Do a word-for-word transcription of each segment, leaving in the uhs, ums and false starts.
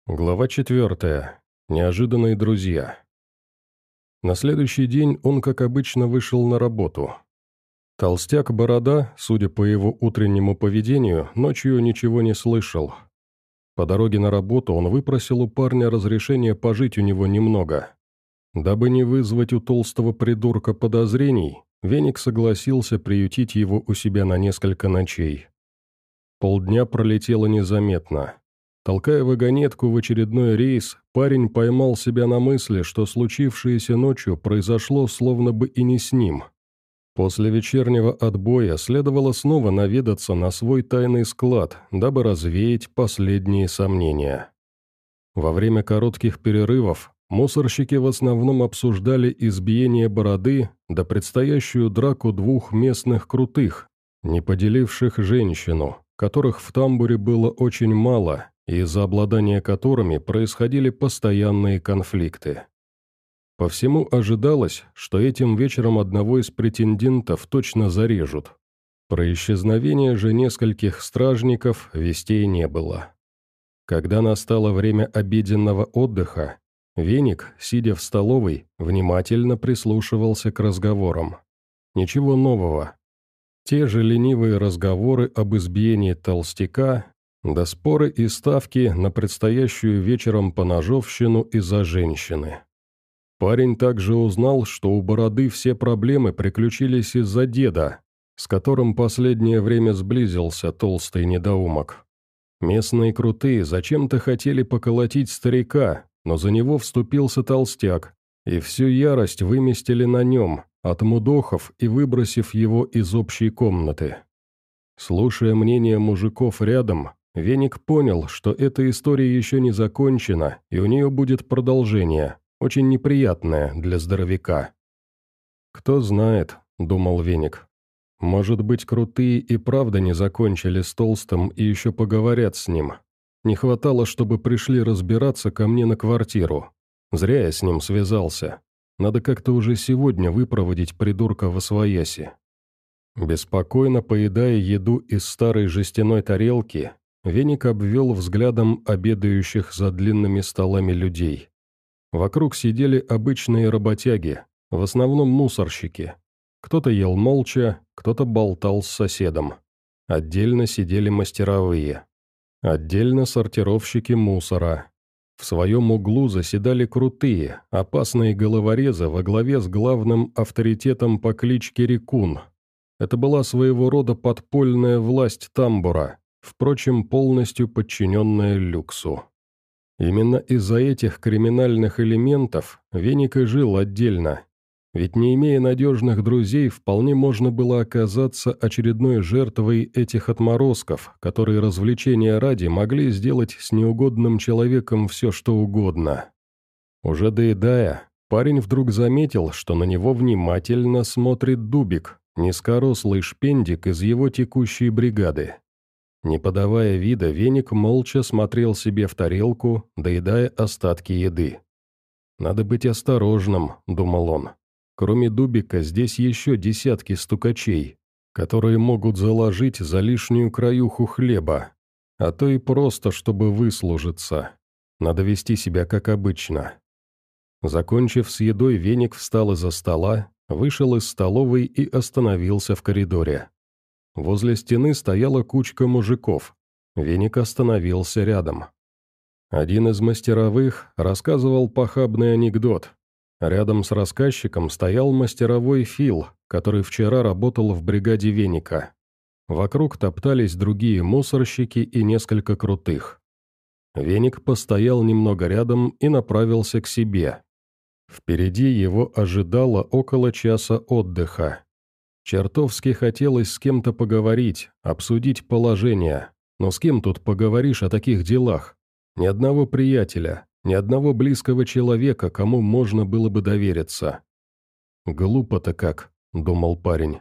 Глава четвертая. Неожиданные друзья. На следующий день он, как обычно, вышел на работу. Толстяк-борода, судя по его утреннему поведению, ночью ничего не слышал. По дороге на работу он выпросил у парня разрешение пожить у него немного. Дабы не вызвать у толстого придурка подозрений, Веник согласился приютить его у себя на несколько ночей. Полдня пролетело незаметно. Толкая вагонетку в очередной рейс, парень поймал себя на мысли, что случившееся ночью произошло словно бы и не с ним. После вечернего отбоя следовало снова наведаться на свой тайный склад, дабы развеять последние сомнения. Во время коротких перерывов мусорщики в основном обсуждали избиение бороды да предстоящую драку двух местных крутых, не поделивших женщину, которых в тамбуре было очень мало, и из-за обладания которыми происходили постоянные конфликты. По всему ожидалось, что этим вечером одного из претендентов точно зарежут. Про исчезновение же нескольких стражников вестей не было. Когда настало время обеденного отдыха, Веник, сидя в столовой, внимательно прислушивался к разговорам. Ничего нового. Те же ленивые разговоры об избиении толстяка, да споры и ставки на предстоящую вечером поножовщину из-за женщины. Парень также узнал, что у Бороды все проблемы приключились из-за деда, с которым последнее время сблизился толстый недоумок. Местные крутые зачем-то хотели поколотить старика, но за него вступился толстяк, и всю ярость выместили на нем, отмудохав и выбросив его из общей комнаты. Слушая мнение мужиков рядом, Веник понял, что эта история еще не закончена, и у нее будет продолжение, очень неприятное для здоровяка. «Кто знает», — думал Веник. «Может быть, крутые и правда не закончили с Толстым и еще поговорят с ним. Не хватало, чтобы пришли разбираться ко мне на квартиру. Зря я с ним связался. Надо как-то уже сегодня выпроводить придурка восвояси». Беспокойно поедая еду из старой жестяной тарелки, Веник обвел взглядом обедающих за длинными столами людей. Вокруг сидели обычные работяги, в основном мусорщики. Кто-то ел молча, кто-то болтал с соседом. Отдельно сидели мастеровые. Отдельно сортировщики мусора. В своем углу заседали крутые, опасные головорезы во главе с главным авторитетом по кличке Рекун. Это была своего рода подпольная власть тамбура, впрочем, полностью подчиненная люксу. Именно из-за этих криминальных элементов Веник и жил отдельно, ведь не имея надежных друзей, вполне можно было оказаться очередной жертвой этих отморозков, которые развлечения ради могли сделать с неугодным человеком все что угодно. Уже доедая, парень вдруг заметил, что на него внимательно смотрит Дубик, низкорослый шпендик из его текущей бригады. Не подавая вида, Веник молча смотрел себе в тарелку, доедая остатки еды. «Надо быть осторожным», — думал он. «Кроме Дубика здесь еще десятки стукачей, которые могут заложить за лишнюю краюху хлеба, а то и просто, чтобы выслужиться. Надо вести себя как обычно». Закончив с едой, Веник встал из-за стола, вышел из столовой и остановился в коридоре. Возле стены стояла кучка мужиков. Веник остановился рядом. Один из мастеровых рассказывал похабный анекдот. Рядом с рассказчиком стоял мастеровой Фил, который вчера работал в бригаде Веника. Вокруг топтались другие мусорщики и несколько крутых. Веник постоял немного рядом и направился к себе. Впереди его ожидало около часа отдыха. Чертовски хотелось с кем-то поговорить, обсудить положение. Но с кем тут поговоришь о таких делах? Ни одного приятеля, ни одного близкого человека, кому можно было бы довериться. «Глупо-то как», — думал парень.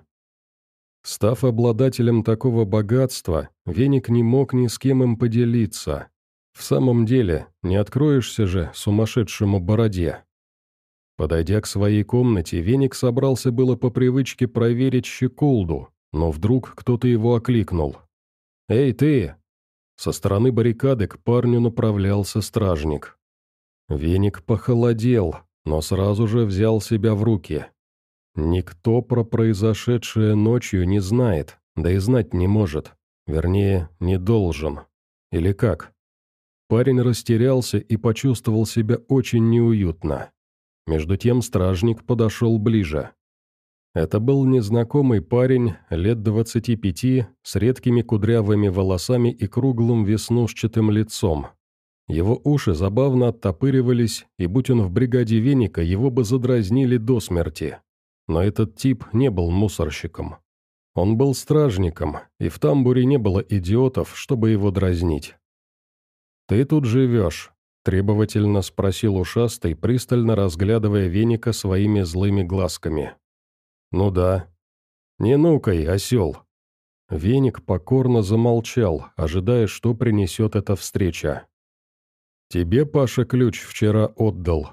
Став обладателем такого богатства, Веник не мог ни с кем им поделиться. В самом деле, не откроешься же сумасшедшему бороде. Подойдя к своей комнате, Веник собрался было по привычке проверить щеколду, но вдруг кто-то его окликнул. «Эй, ты!» Со стороны баррикады к парню направлялся стражник. Веник похолодел, но сразу же взял себя в руки. Никто про произошедшее ночью не знает, да и знать не может. Вернее, не должен. Или как? Парень растерялся и почувствовал себя очень неуютно. Между тем стражник подошел ближе. Это был незнакомый парень, лет двадцати пяти, с редкими кудрявыми волосами и круглым веснушчатым лицом. Его уши забавно оттопыривались, и будь он в бригаде Веника, его бы задразнили до смерти. Но этот тип не был мусорщиком. Он был стражником, и в тамбуре не было идиотов, чтобы его дразнить. «Ты тут живешь?» – требовательно спросил ушастый, пристально разглядывая Веника своими злыми глазками. «Ну да». «Не нукай, осел». Веник покорно замолчал, ожидая, что принесет эта встреча. «Тебе Паша ключ вчера отдал».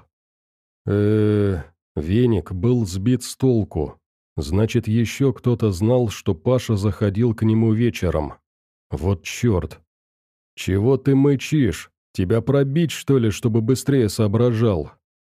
э Веник был сбит с толку. Значит, еще кто-то знал, что Паша заходил к нему вечером. Вот черт. «Чего ты мычишь? Тебя пробить, что ли, чтобы быстрее соображал?»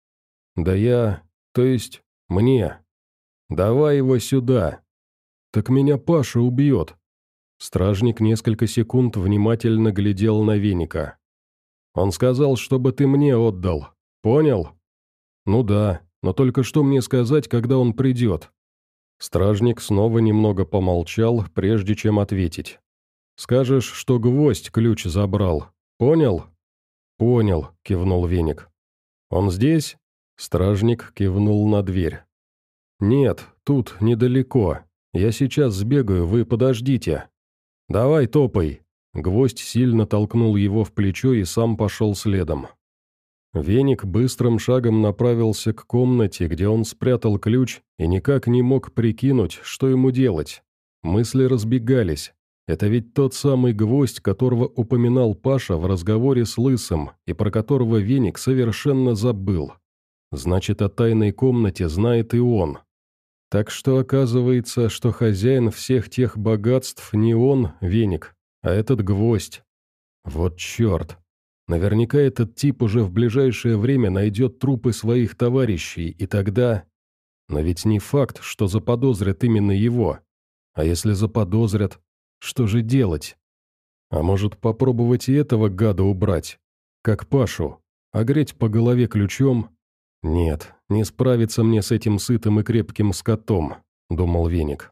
«Да я... То есть... Мне. Давай его сюда». «Так меня Паша убьет». Стражник несколько секунд внимательно глядел на Веника. «Он сказал, чтобы ты мне отдал. Понял?» «Ну да, но только что мне сказать, когда он придет?» Стражник снова немного помолчал, прежде чем ответить. «Скажешь, что гвоздь ключ забрал. Понял?» «Понял», — кивнул Веник. «Он здесь?» Стражник кивнул на дверь. «Нет, тут недалеко. Я сейчас сбегаю, вы подождите». «Давай топай». Гвоздь сильно толкнул его в плечо и сам пошел следом. Веник быстрым шагом направился к комнате, где он спрятал ключ, и никак не мог прикинуть, что ему делать. Мысли разбегались. Это ведь тот самый гвоздь, которого упоминал Паша в разговоре с Лысым, и про которого Веник совершенно забыл. Значит, о тайной комнате знает и он. Так что оказывается, что хозяин всех тех богатств не он, Веник, а этот гвоздь. Вот черт. Наверняка этот тип уже в ближайшее время найдет трупы своих товарищей, и тогда... Но ведь не факт, что заподозрят именно его. А если заподозрят, что же делать? А может, попробовать и этого гада убрать? Как Пашу? Огреть по голове ключом? Нет, не справиться мне с этим сытым и крепким скотом, думал Веник.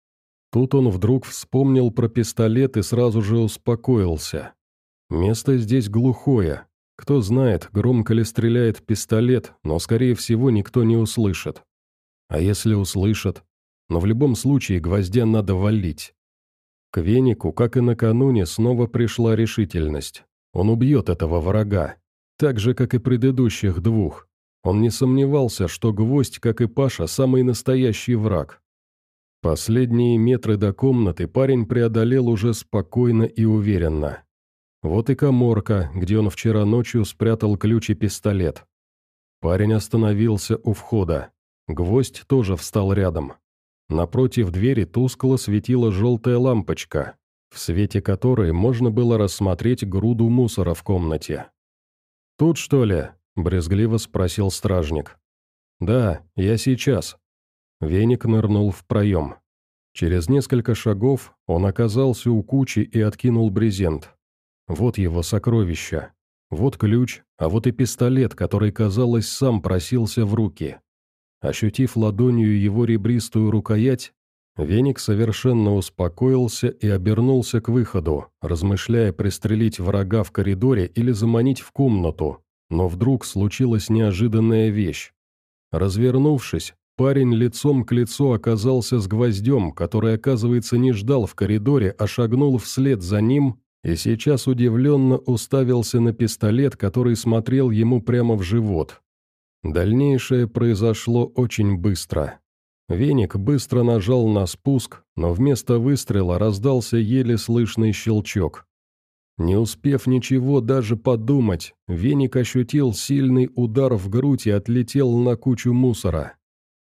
Тут он вдруг вспомнил про пистолет и сразу же успокоился. Место здесь глухое. Кто знает, громко ли стреляет пистолет, но, скорее всего, никто не услышит. А если услышат? Но в любом случае гвоздя надо валить. К Венику, как и накануне, снова пришла решительность. Он убьет этого врага. Так же, как и предыдущих двух. Он не сомневался, что гвоздь, как и Паша, самый настоящий враг. Последние метры до комнаты парень преодолел уже спокойно и уверенно. Вот и каморка, где он вчера ночью спрятал ключ и пистолет. Парень остановился у входа. Гвоздь тоже встал рядом. Напротив двери тускло светила желтая лампочка, в свете которой можно было рассмотреть груду мусора в комнате. «Тут, что ли?» – брезгливо спросил стражник. «Да, я сейчас». Веник нырнул в проем. Через несколько шагов он оказался у кучи и откинул брезент. Вот его сокровища. Вот ключ, а вот и пистолет, который, казалось, сам просился в руки. Ощутив ладонью его ребристую рукоять, Веник совершенно успокоился и обернулся к выходу, размышляя пристрелить врага в коридоре или заманить в комнату, но вдруг случилась неожиданная вещь. Развернувшись, парень лицом к лицу оказался с гвоздем, который, оказывается, не ждал в коридоре, а шагнул вслед за ним и сейчас удивленно уставился на пистолет, который смотрел ему прямо в живот. Дальнейшее произошло очень быстро. Веник быстро нажал на спуск, но вместо выстрела раздался еле слышный щелчок. Не успев ничего даже подумать, Веник ощутил сильный удар в грудь и отлетел на кучу мусора.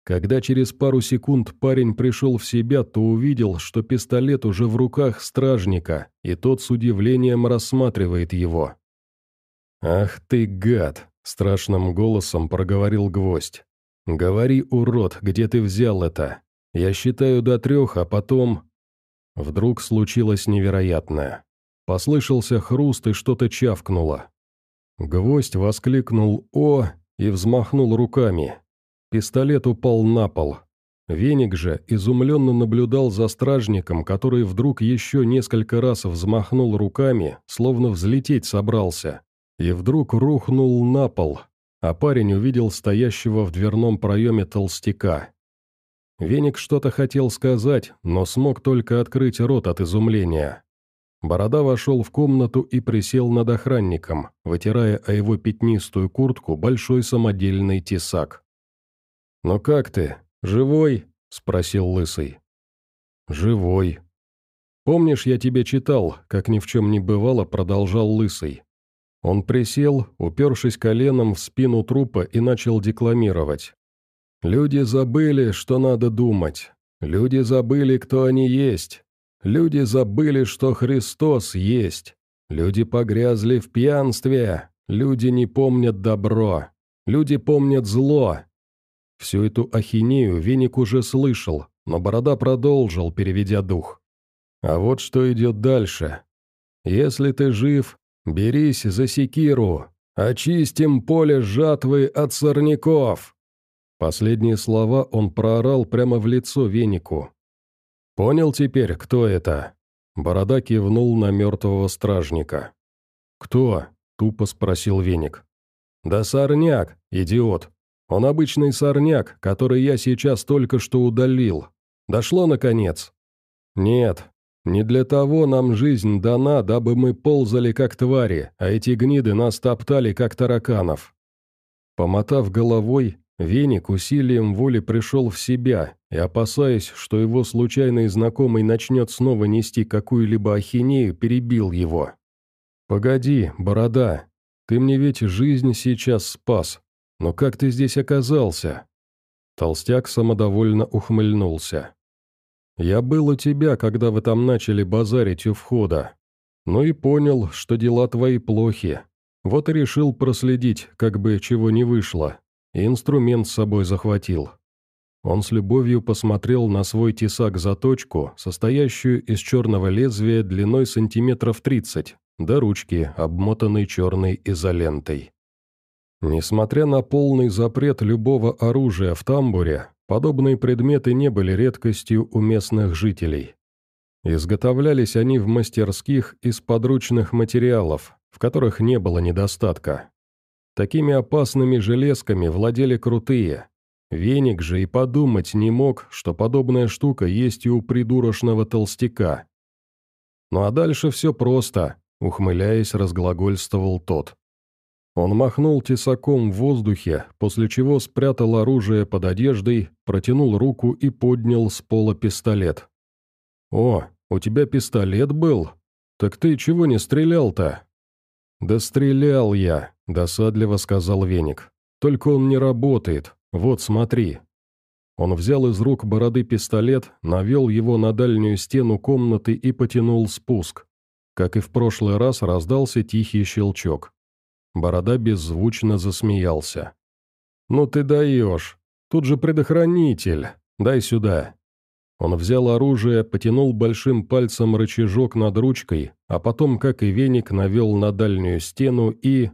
Когда через пару секунд парень пришел в себя, то увидел, что пистолет уже в руках стражника, и тот с удивлением рассматривает его. «Ах ты, гад!» – страшным голосом проговорил Гвоздь. «Говори, урод, где ты взял это? Я считаю до трех, а потом...» Вдруг случилось невероятное. Послышался хруст и что-то чавкнуло. Гвоздь воскликнул «О!» и взмахнул руками. Пистолет упал на пол. Веник же изумленно наблюдал за стражником, который вдруг еще несколько раз взмахнул руками, словно взлететь собрался, и вдруг рухнул на пол, а парень увидел стоящего в дверном проеме толстяка. Веник что-то хотел сказать, но смог только открыть рот от изумления. Борода вошел в комнату и присел над охранником, вытирая о его пятнистую куртку большой самодельный тесак. «Ну как ты, живой?» – спросил Лысый. «Живой». «Помнишь, я тебе читал, как ни в чем не бывало», – продолжал Лысый. Он присел, упершись коленом в спину трупа и начал декламировать. «Люди забыли, что надо думать. Люди забыли, кто они есть. Люди забыли, что Христос есть. Люди погрязли в пьянстве. Люди не помнят добро. Люди помнят зло». Всю эту ахинею Веник уже слышал, но Борода продолжил, переведя дух. «А вот что идет дальше. Если ты жив, берись за секиру. Очистим поле жатвы от сорняков». Последние слова он проорал прямо в лицо Венику. «Понял теперь, кто это?» Борода кивнул на мертвого стражника. «Кто?» – тупо спросил Веник. «Да сорняк, идиот. Он обычный сорняк, который я сейчас только что удалил. Дошло, наконец?» «Нет, не для того нам жизнь дана, дабы мы ползали, как твари, а эти гниды нас топтали, как тараканов». Помотав головой, Веник усилием воли пришел в себя и, опасаясь, что его случайный знакомый начнет снова нести какую-либо ахинею, перебил его. «Погоди, Борода, ты мне ведь жизнь сейчас спас. Но как ты здесь оказался?» Толстяк самодовольно ухмыльнулся. «Я был у тебя, когда вы там начали базарить у входа. Ну и понял, что дела твои плохи. Вот и решил проследить, как бы чего не вышло, и инструмент с собой захватил». Он с любовью посмотрел на свой тесак-заточку, состоящую из черного лезвия длиной сантиметров тридцать, до ручки, обмотанной черной изолентой. Несмотря на полный запрет любого оружия в тамбуре, подобные предметы не были редкостью у местных жителей. Изготовлялись они в мастерских из подручных материалов, в которых не было недостатка. Такими опасными железками владели крутые. Веник же и подумать не мог, что подобная штука есть и у придурочного толстяка. «Ну а дальше все просто», — ухмыляясь, разглагольствовал тот. Он махнул тесаком в воздухе, после чего спрятал оружие под одеждой, протянул руку и поднял с пола пистолет. «О, у тебя пистолет был? Так ты чего не стрелял-то?» «Да стрелял я», — досадливо сказал Веник. «Только он не работает. Вот, смотри». Он взял из рук Бороды пистолет, навел его на дальнюю стену комнаты и потянул спуск. Как и в прошлый раз, раздался тихий щелчок. Борода беззвучно засмеялся. «Ну ты даешь! Тут же предохранитель! Дай сюда!» Он взял оружие, потянул большим пальцем рычажок над ручкой, а потом, как и Веник, навел на дальнюю стену и...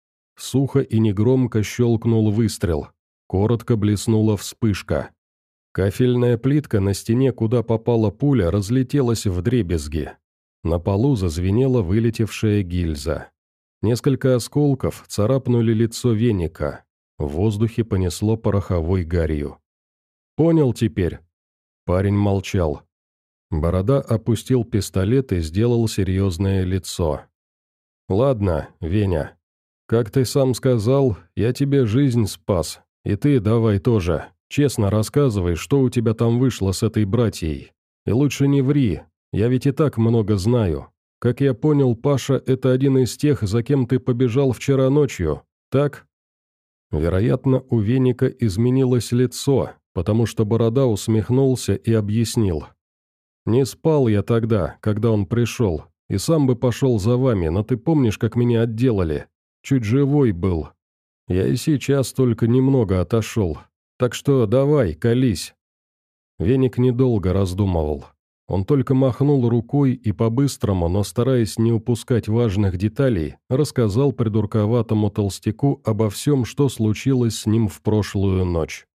Сухо и негромко щелкнул выстрел. Коротко блеснула вспышка. Кафельная плитка на стене, куда попала пуля, разлетелась вдребезги. На полу зазвенела вылетевшая гильза. Несколько осколков царапнули лицо Веника. В воздухе понесло пороховой гарью. «Понял теперь?» Парень молчал. Борода опустил пистолет и сделал серьезное лицо. «Ладно, Веня. Как ты сам сказал, я тебе жизнь спас. И ты давай тоже. Честно рассказывай, что у тебя там вышло с этой братьей. И лучше не ври, я ведь и так много знаю. Как я понял, Паша – это один из тех, за кем ты побежал вчера ночью, так?» Вероятно, у Веника изменилось лицо, потому что Борода усмехнулся и объяснил. «Не спал я тогда, когда он пришел, и сам бы пошел за вами, но ты помнишь, как меня отделали? Чуть живой был. Я и сейчас только немного отошел. Так что давай, колись». Веник недолго раздумывал. Он только махнул рукой и по-быстрому, но стараясь не упускать важных деталей, рассказал придурковатому толстяку обо всем, что случилось с ним в прошлую ночь.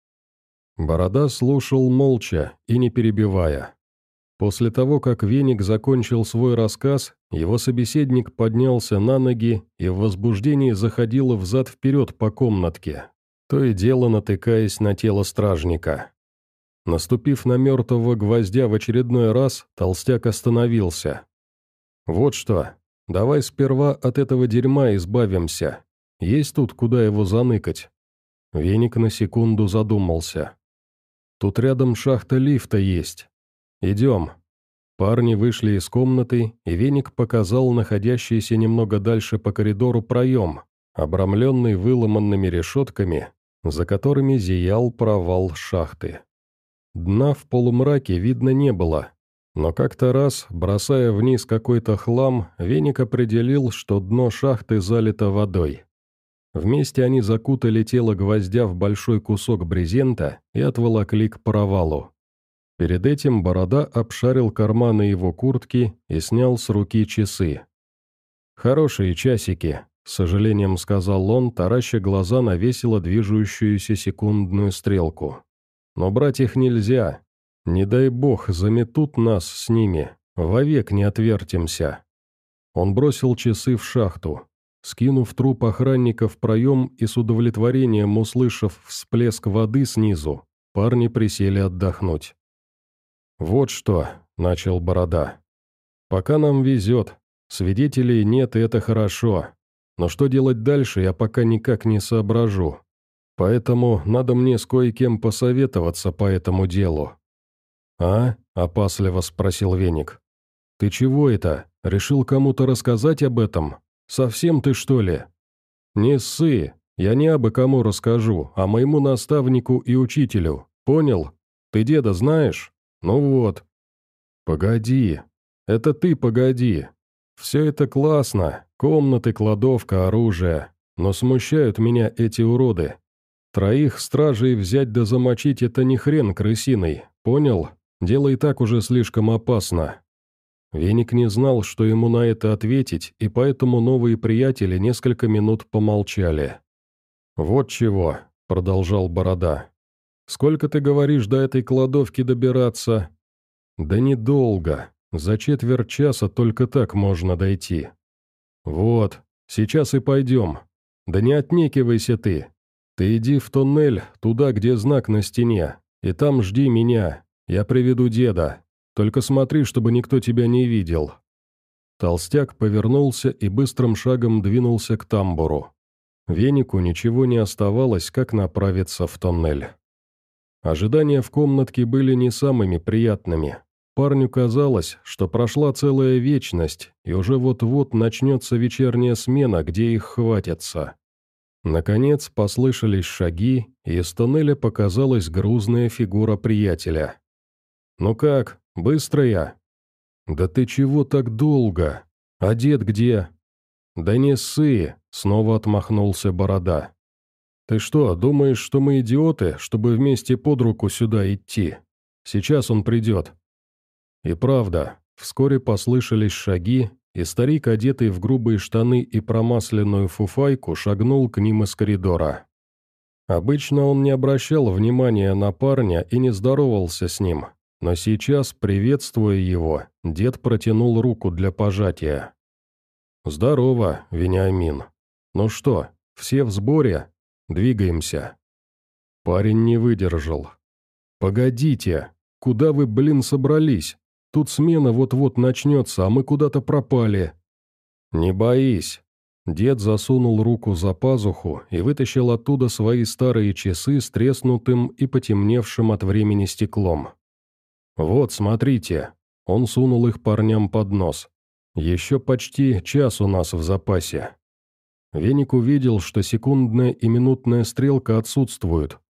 Борода слушал молча и не перебивая. После того, как Веник закончил свой рассказ, его собеседник поднялся на ноги и в возбуждении заходил взад-вперед по комнатке, то и дело натыкаясь на тело стражника. Наступив на мертвого гвоздя в очередной раз, толстяк остановился. «Вот что, давай сперва от этого дерьма избавимся. Есть тут, куда его заныкать?» Веник на секунду задумался. «Тут рядом шахта лифта есть. Идем». Парни вышли из комнаты, и Веник показал находящийся немного дальше по коридору проем, обрамленный выломанными решетками, за которыми зиял провал шахты. Дна в полумраке видно не было, но как-то раз, бросая вниз какой-то хлам, Веник определил, что дно шахты залито водой. Вместе они закутали тело гвоздя в большой кусок брезента и отволокли к провалу. Перед этим Борода обшарил карманы его куртки и снял с руки часы. «Хорошие часики», — с сожалением сказал он, тараща глаза на весело движущуюся секундную стрелку. «Но брать их нельзя. Не дай бог, заметут нас с ними. Вовек не отвертимся». Он бросил часы в шахту. Скинув труп охранника в проем и с удовлетворением услышав всплеск воды снизу, парни присели отдохнуть. «Вот что», — начал Борода. «Пока нам везет. Свидетелей нет, и это хорошо. Но что делать дальше, я пока никак не соображу. Поэтому надо мне с кое-кем посоветоваться по этому делу». «А?» – опасливо спросил Веник. «Ты чего это? Решил кому-то рассказать об этом? Совсем ты, что ли?» «Не ссы. Я не абы кому расскажу, а моему наставнику и учителю. Понял? Ты деда знаешь? Ну вот». «Погоди. Это ты погоди. Все это классно. Комнаты, кладовка, оружие. Но смущают меня эти уроды. Троих стражей взять да замочить — это не хрен крысиный, понял? Дело и так уже слишком опасно». Веник не знал, что ему на это ответить, и поэтому новые приятели несколько минут помолчали. «Вот чего», — продолжал Борода. «Сколько, ты говоришь, до этой кладовки добираться?» «Да недолго. За четверть часа только так можно дойти». «Вот, сейчас и пойдем. Да не отнекивайся ты. Ты иди в тоннель, туда, где знак на стене, и там жди меня, я приведу деда. Только смотри, чтобы никто тебя не видел». Толстяк повернулся и быстрым шагом двинулся к тамбуру. Венику ничего не оставалось, как направиться в тоннель. Ожидания в комнатке были не самыми приятными. Парню казалось, что прошла целая вечность, и уже вот-вот начнется вечерняя смена, где их хватятся. Наконец послышались шаги, и из тоннеля показалась грузная фигура приятеля. «Ну как, быстро я?» «Да ты чего так долго? А дед где?» «Да не ссы», — снова отмахнулся Борода. «Ты что, думаешь, что мы идиоты, чтобы вместе под руку сюда идти? Сейчас он придет». И правда, вскоре послышались шаги, и старик, одетый в грубые штаны и промасленную фуфайку, шагнул к ним из коридора. Обычно он не обращал внимания на парня и не здоровался с ним, но сейчас, приветствуя его, дед протянул руку для пожатия. «Здорово, Вениамин. Ну что, все в сборе? Двигаемся». Парень не выдержал. «Погодите, куда вы, блин, собрались? Тут смена вот-вот начнется, а мы куда-то пропали». «Не боись». Дед засунул руку за пазуху и вытащил оттуда свои старые часы с треснутым и потемневшим от времени стеклом. «Вот, смотрите». Он сунул их парням под нос. «Еще почти час у нас в запасе». Веник увидел, что секундная и минутная стрелка отсутствуют,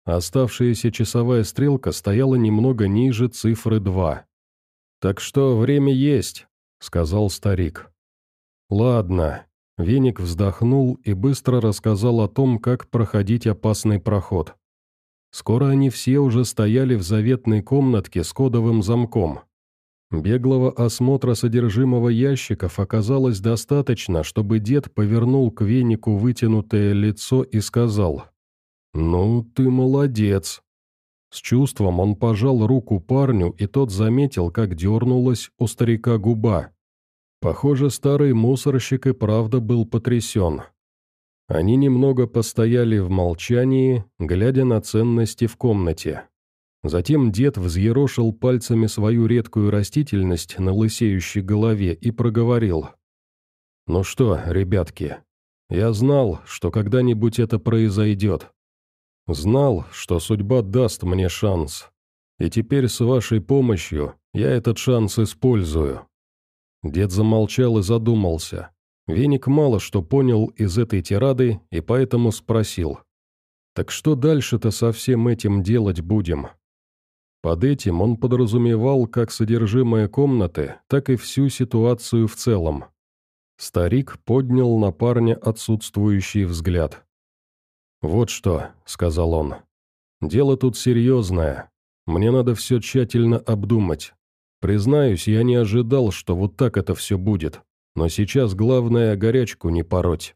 а оставшаяся часовая стрелка стояла немного ниже цифры два. «Так что время есть», — сказал старик. «Ладно». Веник вздохнул и быстро рассказал о том, как проходить опасный проход. Скоро они все уже стояли в заветной комнатке с кодовым замком. Беглого осмотра содержимого ящиков оказалось достаточно, чтобы дед повернул к Венику вытянутое лицо и сказал: «Ну, ты молодец». С чувством он пожал руку парню, и тот заметил, как дернулась у старика губа. Похоже, старый мусорщик и правда был потрясен. Они немного постояли в молчании, глядя на ценности в комнате. Затем дед взъерошил пальцами свою редкую растительность на лысеющей голове и проговорил: «Ну что, ребятки, я знал, что когда-нибудь это произойдет. Знал, что судьба даст мне шанс. И теперь с вашей помощью я этот шанс использую». Дед замолчал и задумался. Веник мало что понял из этой тирады и поэтому спросил: «Так что дальше-то со всем этим делать будем?» Под этим он подразумевал как содержимое комнаты, так и всю ситуацию в целом. Старик поднял на парня отсутствующий взгляд. «Вот что», — сказал он, — «дело тут серьезное. Мне надо все тщательно обдумать. Признаюсь, я не ожидал, что вот так это все будет, но сейчас главное горячку не пороть».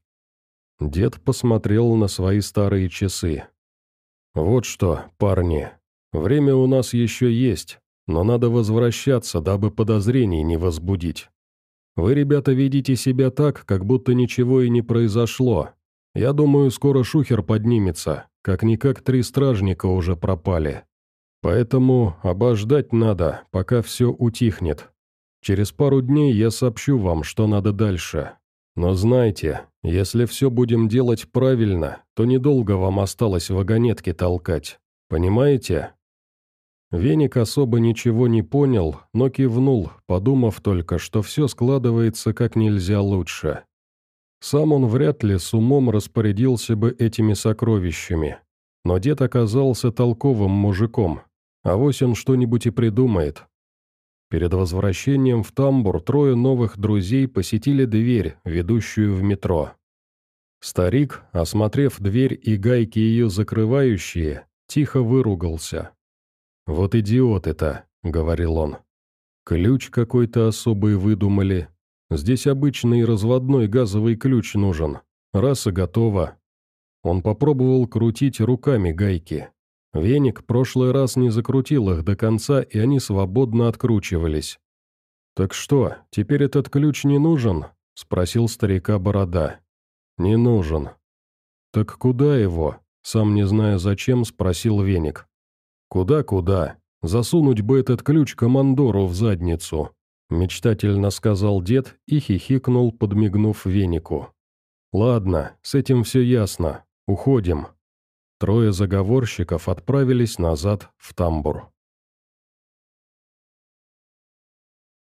Дед посмотрел на свои старые часы. «Вот что, парни, время у нас еще есть, но надо возвращаться, дабы подозрений не возбудить. Вы, ребята, ведите себя так, как будто ничего и не произошло. Я думаю, скоро шухер поднимется, как-никак три стражника уже пропали. Поэтому обождать надо, пока все утихнет. Через пару дней я сообщу вам, что надо дальше. Но знайте, если все будем делать правильно, то недолго вам осталось вагонетки толкать. Понимаете?» Веник особо ничего не понял, но кивнул, подумав только, что все складывается как нельзя лучше. Сам он вряд ли с умом распорядился бы этими сокровищами. Но дед оказался толковым мужиком. Авось он что-нибудь и придумает. Перед возвращением в тамбур трое новых друзей посетили дверь, ведущую в метро. Старик, осмотрев дверь и гайки ее закрывающие, тихо выругался. «Вот идиоты-то», — говорил он. «Ключ какой-то особый выдумали. Здесь обычный разводной газовый ключ нужен. Раз и готово». Он попробовал крутить руками гайки. Веник прошлый раз не закрутил их до конца, и они свободно откручивались. «Так что, теперь этот ключ не нужен?» — спросил старика Борода. «Не нужен». «Так куда его?» — сам не зная зачем, спросил Веник. «Куда-куда? Засунуть бы этот ключ командору в задницу», — мечтательно сказал дед и хихикнул, подмигнув Венику. «Ладно, с этим все ясно. Уходим». Трое заговорщиков отправились назад в тамбур.